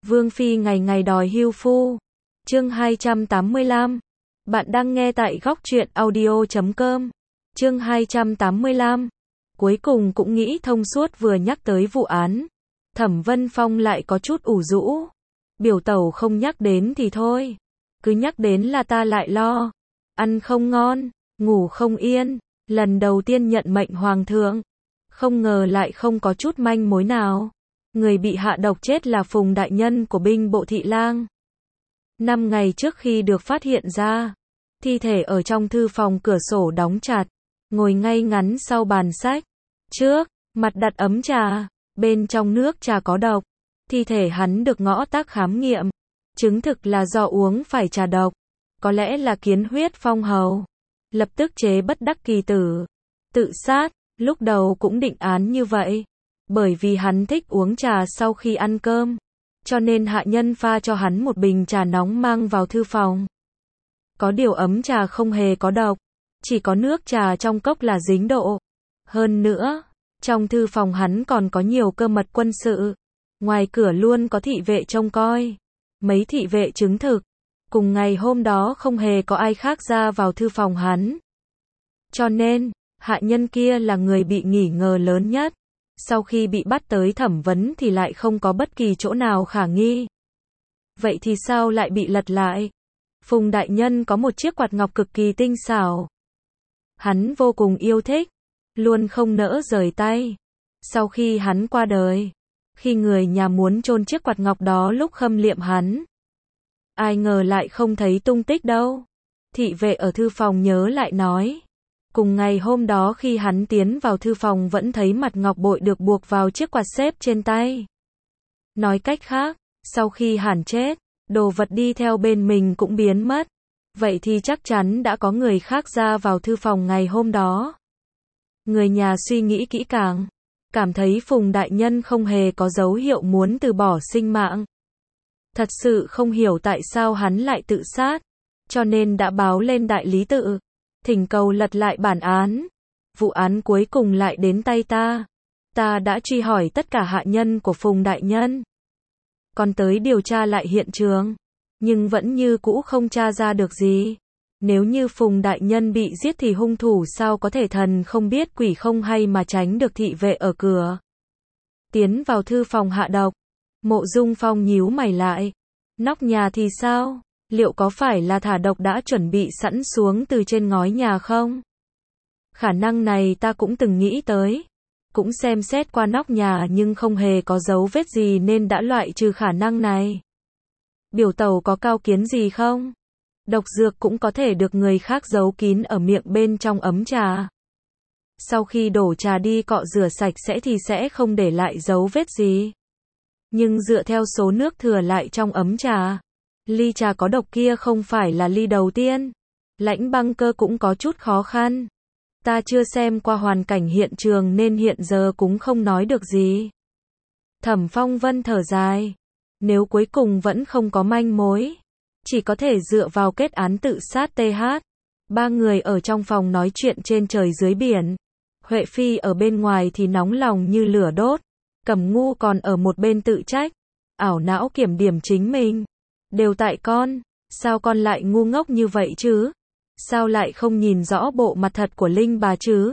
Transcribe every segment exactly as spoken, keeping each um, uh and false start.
Vương Phi ngày ngày đòi hưu phu. Chương hai trăm tám mươi lăm. Bạn đang nghe tại góc truyện audio chấm com. Chương hai trăm tám mươi lăm. Cuối cùng cũng nghĩ thông suốt, vừa nhắc tới vụ án, Thẩm Vân Phong lại có chút ủ rũ. Biểu tẩu không nhắc đến thì thôi, cứ nhắc đến là ta lại lo. Ăn không ngon, ngủ không yên, lần đầu tiên nhận mệnh hoàng thượng, không ngờ lại không có chút manh mối nào. Người bị hạ độc chết là Phùng đại nhân của binh bộ Thị Lang. Năm ngày trước khi được phát hiện ra, thi thể ở trong thư phòng, cửa sổ đóng chặt, ngồi ngay ngắn sau bàn sách. Trước mặt đặt ấm trà, bên trong nước trà có độc. Thi thể hắn được ngõ tác khám nghiệm, chứng thực là do uống phải trà độc, có lẽ là kiến huyết phong hầu. Lập tức chế bất đắc kỳ tử, tự sát. Lúc đầu cũng định án như vậy, bởi vì hắn thích uống trà sau khi ăn cơm, cho nên hạ nhân pha cho hắn một bình trà nóng mang vào thư phòng. Có điều ấm trà không hề có độc, chỉ có nước trà trong cốc là dính độ. Hơn nữa, trong thư phòng hắn còn có nhiều cơ mật quân sự, ngoài cửa luôn có thị vệ trông coi. Mấy thị vệ chứng thực, cùng ngày hôm đó không hề có ai khác ra vào thư phòng hắn. Cho nên, hạ nhân kia là người bị nghi ngờ lớn nhất. Sau khi bị bắt tới thẩm vấn thì lại không có bất kỳ chỗ nào khả nghi. Vậy thì sao lại bị lật lại? Phùng đại nhân có một chiếc quạt ngọc cực kỳ tinh xảo, hắn vô cùng yêu thích, luôn không nỡ rời tay. Sau khi hắn qua đời, khi người nhà muốn chôn chiếc quạt ngọc đó lúc khâm liệm hắn, ai ngờ lại không thấy tung tích đâu. Thị vệ ở thư phòng nhớ lại nói, cùng ngày hôm đó khi hắn tiến vào thư phòng vẫn thấy mặt ngọc bội được buộc vào chiếc quạt xếp trên tay. Nói cách khác, sau khi hắn chết, đồ vật đi theo bên mình cũng biến mất. Vậy thì chắc chắn đã có người khác ra vào thư phòng ngày hôm đó. Người nhà suy nghĩ kỹ càng, cảm thấy Phùng đại nhân không hề có dấu hiệu muốn từ bỏ sinh mạng. Thật sự không hiểu tại sao hắn lại tự sát, cho nên đã báo lên đại lý tự, thỉnh cầu lật lại bản án. Vụ án cuối cùng lại đến tay ta. Ta đã truy hỏi tất cả hạ nhân của Phùng đại nhân, còn tới điều tra lại hiện trường, nhưng vẫn như cũ không tra ra được gì. Nếu như Phùng đại nhân bị giết thì hung thủ sao có thể thần không biết quỷ không hay mà tránh được thị vệ ở cửa, tiến vào thư phòng hạ độc. Mộ Dung Phong nhíu mày lại. Nóc nhà thì sao? Liệu có phải là thả độc đã chuẩn bị sẵn xuống từ trên ngói nhà không? Khả năng này ta cũng từng nghĩ tới. Cũng xem xét qua nóc nhà nhưng không hề có dấu vết gì nên đã loại trừ khả năng này. Biểu tẩu có cao kiến gì không? Độc dược cũng có thể được người khác giấu kín ở miệng bên trong ấm trà. Sau khi đổ trà đi cọ rửa sạch sẽ thì sẽ không để lại dấu vết gì. Nhưng dựa theo số nước thừa lại trong ấm trà, ly trà có độc kia không phải là ly đầu tiên. Lãnh Băng Cơ cũng có chút khó khăn. Ta chưa xem qua hoàn cảnh hiện trường nên hiện giờ cũng không nói được gì. Thẩm Phong Vân thở dài. Nếu cuối cùng vẫn không có manh mối, chỉ có thể dựa vào kết án tự sát tê hát. Ba người ở trong phòng nói chuyện trên trời dưới biển. Huệ Phi ở bên ngoài thì nóng lòng như lửa đốt. Cẩm Ngu còn ở một bên tự trách, ảo não kiểm điểm chính mình. Đều tại con, sao con lại ngu ngốc như vậy chứ? Sao lại không nhìn rõ bộ mặt thật của Linh bà chứ?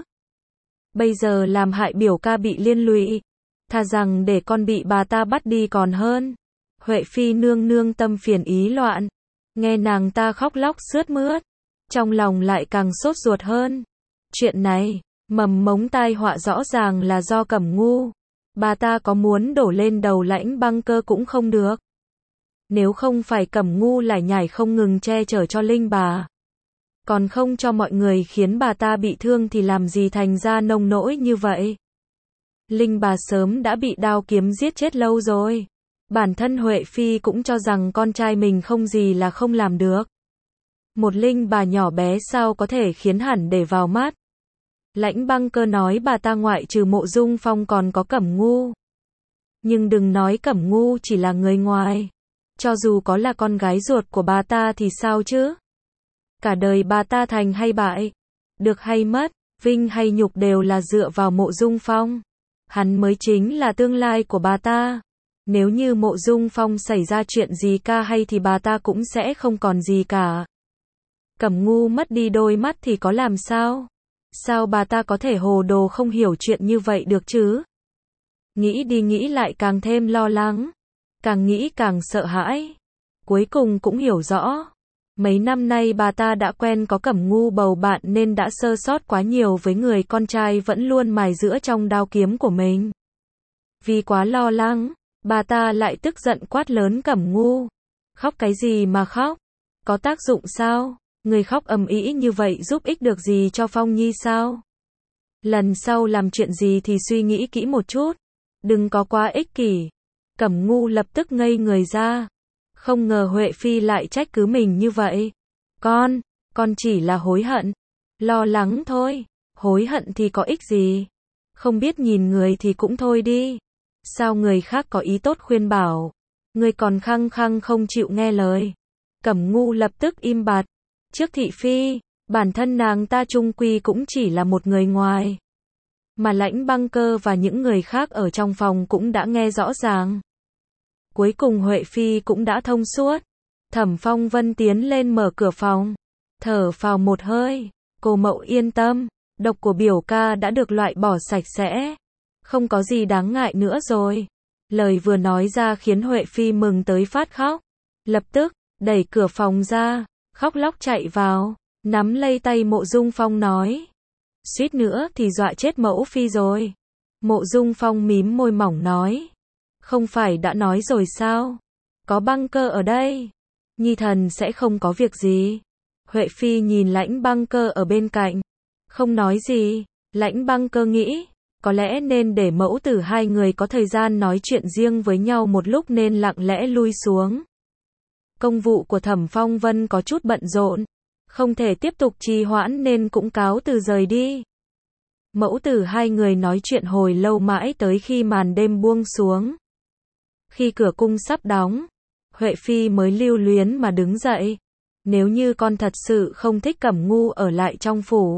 Bây giờ làm hại biểu ca bị liên lụy, thà rằng để con bị bà ta bắt đi còn hơn. Huệ Phi nương nương tâm phiền ý loạn, nghe nàng ta khóc lóc sướt mướt, trong lòng lại càng sốt ruột hơn. Chuyện này, mầm mống tai họa rõ ràng là do Cẩm Ngu. Bà ta có muốn đổ lên đầu Lãnh Băng Cơ cũng không được. Nếu không phải Cẩm Ngu lải nhải không ngừng che chở cho Linh bà, còn không cho mọi người khiến bà ta bị thương thì làm gì thành ra nông nỗi như vậy. Linh bà sớm đã bị đao kiếm giết chết lâu rồi. Bản thân Huệ Phi cũng cho rằng con trai mình không gì là không làm được. Một Linh bà nhỏ bé sao có thể khiến hẳn để vào mắt. Lãnh Băng Cơ nói bà ta ngoại trừ Mộ Dung Phong còn có Cẩm Ngu. Nhưng đừng nói Cẩm Ngu chỉ là người ngoài. Cho dù có là con gái ruột của bà ta thì sao chứ? Cả đời bà ta thành hay bại, được hay mất, vinh hay nhục đều là dựa vào Mộ Dung Phong. Hắn mới chính là tương lai của bà ta. Nếu như Mộ Dung Phong xảy ra chuyện gì ca hay thì bà ta cũng sẽ không còn gì cả. Cẩm Ngu mất đi đôi mắt thì có làm sao? Sao bà ta có thể hồ đồ không hiểu chuyện như vậy được chứ? Nghĩ đi nghĩ lại càng thêm lo lắng, càng nghĩ càng sợ hãi. Cuối cùng cũng hiểu rõ, mấy năm nay bà ta đã quen có Cẩm Ngu bầu bạn nên đã sơ sót quá nhiều với người con trai vẫn luôn mài giũa trong đao kiếm của mình. Vì quá lo lắng, bà ta lại tức giận quát lớn Cẩm Ngu. Khóc cái gì mà khóc? Có tác dụng sao? Người khóc ầm ĩ như vậy giúp ích được gì cho Phong Nhi sao? Lần sau làm chuyện gì thì suy nghĩ kỹ một chút, đừng có quá ích kỷ. Cẩm Ngu lập tức ngây người ra. Không ngờ Huệ Phi lại trách cứ mình như vậy. Con, con chỉ là hối hận, lo lắng thôi. Hối hận thì có ích gì? Không biết nhìn người thì cũng thôi đi. Sao người khác có ý tốt khuyên bảo, người còn khăng khăng không chịu nghe lời? Cẩm Ngu lập tức im bặt. Trước thị phi, bản thân nàng ta chung quy cũng chỉ là một người ngoài. Mà Lãnh Băng Cơ và những người khác ở trong phòng cũng đã nghe rõ ràng. Cuối cùng Huệ Phi cũng đã thông suốt. Thẩm Phong Vân tiến lên mở cửa phòng, thở phào một hơi. Cô mậu yên tâm, độc của biểu ca đã được loại bỏ sạch sẽ, không có gì đáng ngại nữa rồi. Lời vừa nói ra khiến Huệ Phi mừng tới phát khóc. Lập tức, đẩy cửa phòng ra, khóc lóc chạy vào, nắm lấy tay Mộ Dung Phong nói. Suýt nữa thì dọa chết mẫu phi rồi. Mộ Dung Phong mím môi mỏng nói. Không phải đã nói rồi sao? Có Băng Cơ ở đây, Nhi thần sẽ không có việc gì. Huệ Phi nhìn Lãnh Băng Cơ ở bên cạnh, không nói gì. Lãnh Băng Cơ nghĩ, có lẽ nên để mẫu tử hai người có thời gian nói chuyện riêng với nhau một lúc nên lặng lẽ lui xuống. Công vụ của Thẩm Phong Vân có chút bận rộn, không thể tiếp tục trì hoãn nên cũng cáo từ rời đi. Mẫu tử hai người nói chuyện hồi lâu mãi tới khi màn đêm buông xuống. Khi cửa cung sắp đóng, Huệ Phi mới lưu luyến mà đứng dậy. Nếu như con thật sự không thích Cẩm Ngu ở lại trong phủ,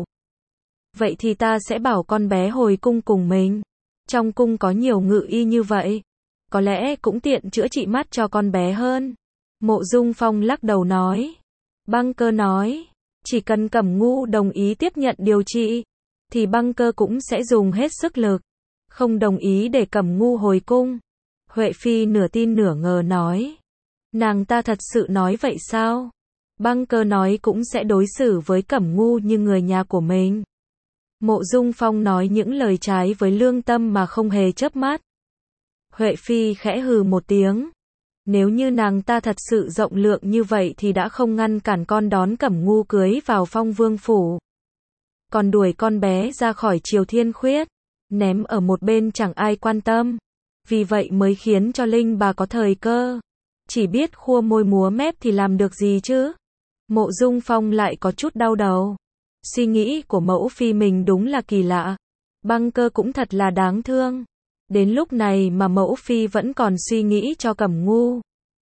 vậy thì ta sẽ bảo con bé hồi cung cùng mình. Trong cung có nhiều ngự y như vậy, có lẽ cũng tiện chữa trị mắt cho con bé hơn. Mộ Dung Phong lắc đầu nói. Băng Cơ nói, chỉ cần Cẩm Ngu đồng ý tiếp nhận điều trị, thì Băng Cơ cũng sẽ dùng hết sức lực. Không đồng ý để Cẩm Ngu hồi cung. Huệ Phi nửa tin nửa ngờ nói. Nàng ta thật sự nói vậy sao? Băng Cơ nói cũng sẽ đối xử với Cẩm Ngu như người nhà của mình. Mộ Dung Phong nói những lời trái với lương tâm mà không hề chớp mắt. Huệ Phi khẽ hừ một tiếng. Nếu như nàng ta thật sự rộng lượng như vậy thì đã không ngăn cản con đón Cẩm Ngu cưới vào Phong Vương phủ. Còn đuổi con bé ra khỏi Triều Thiên Khuyết, ném ở một bên chẳng ai quan tâm. Vì vậy mới khiến cho Linh bà có thời cơ. Chỉ biết khua môi múa mép thì làm được gì chứ? Mộ Dung Phong lại có chút đau đầu. Suy nghĩ của mẫu phi mình đúng là kỳ lạ. Băng Cơ cũng thật là đáng thương. Đến lúc này mà mẫu phi vẫn còn suy nghĩ cho Cẩm Ngu.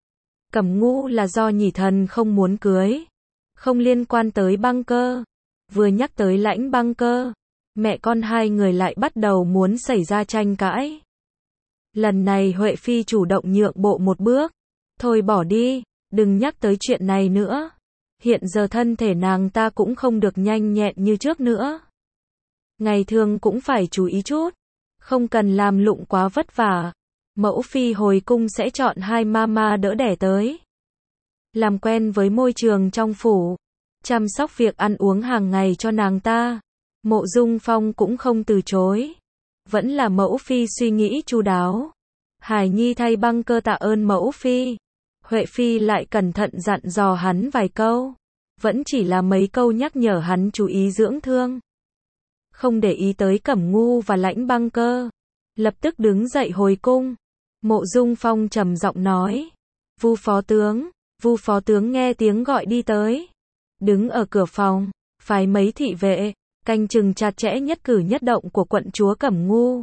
Cẩm Ngu là do nhị thần không muốn cưới, không liên quan tới Băng Cơ. Vừa nhắc tới Lãnh Băng Cơ, mẹ con hai người lại bắt đầu muốn xảy ra tranh cãi. Lần này Huệ Phi chủ động nhượng bộ một bước. Thôi bỏ đi, đừng nhắc tới chuyện này nữa. Hiện giờ thân thể nàng ta cũng không được nhanh nhẹn như trước nữa. Ngày thường cũng phải chú ý chút, không cần làm lụng quá vất vả. Mẫu phi hồi cung sẽ chọn hai mama đỡ đẻ tới, làm quen với môi trường trong phủ, chăm sóc việc ăn uống hàng ngày cho nàng ta. Mộ Dung Phong cũng không từ chối. Vẫn là mẫu phi suy nghĩ chu đáo. Hải Nhi thay Băng Cơ tạ ơn mẫu phi. Huệ Phi lại cẩn thận dặn dò hắn vài câu. Vẫn chỉ là mấy câu nhắc nhở hắn chú ý dưỡng thương, không để ý tới Cẩm Ngu và Lãnh Băng Cơ. Lập tức đứng dậy hồi cung. Mộ Dung Phong trầm giọng nói. Vu phó tướng. Vu phó tướng nghe tiếng gọi đi tới, đứng ở cửa phòng, phái mấy thị vệ canh chừng chặt chẽ nhất cử nhất động của quận chúa Cẩm Ngu.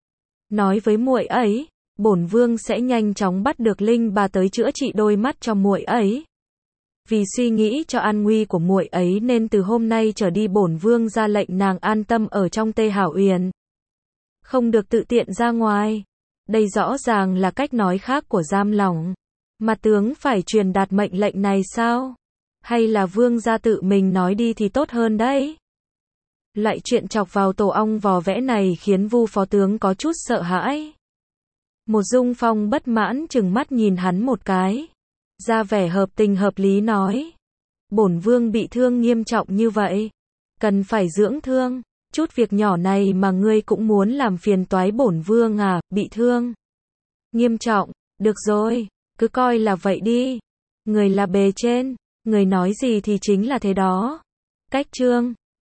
Nói với muội ấy, bổn vương sẽ nhanh chóng bắt được Linh bà tới chữa trị đôi mắt cho muội ấy. Vì suy nghĩ cho an nguy của muội ấy nên từ hôm nay trở đi bổn vương ra lệnh nàng an tâm ở trong Tê Hảo Uyển, không được tự tiện ra ngoài. Đây rõ ràng là cách nói khác của giam lỏng. Mà tướng phải truyền đạt mệnh lệnh này sao? Hay là vương gia tự mình nói đi thì tốt hơn đấy? Lại chuyện chọc vào tổ ong vò vẽ này khiến Vu phó tướng có chút sợ hãi. Một Dung Phong bất mãn chừng mắt nhìn hắn một cái. Ra vẻ hợp tình hợp lý nói. Bổn vương bị thương nghiêm trọng như vậy. Cần phải dưỡng thương. Chút việc nhỏ này mà ngươi cũng muốn làm phiền toái bổn vương à, bị thương. Nghiêm trọng, được rồi, cứ coi là vậy đi. Người là bề trên, người nói gì thì chính là thế đó. Cách chương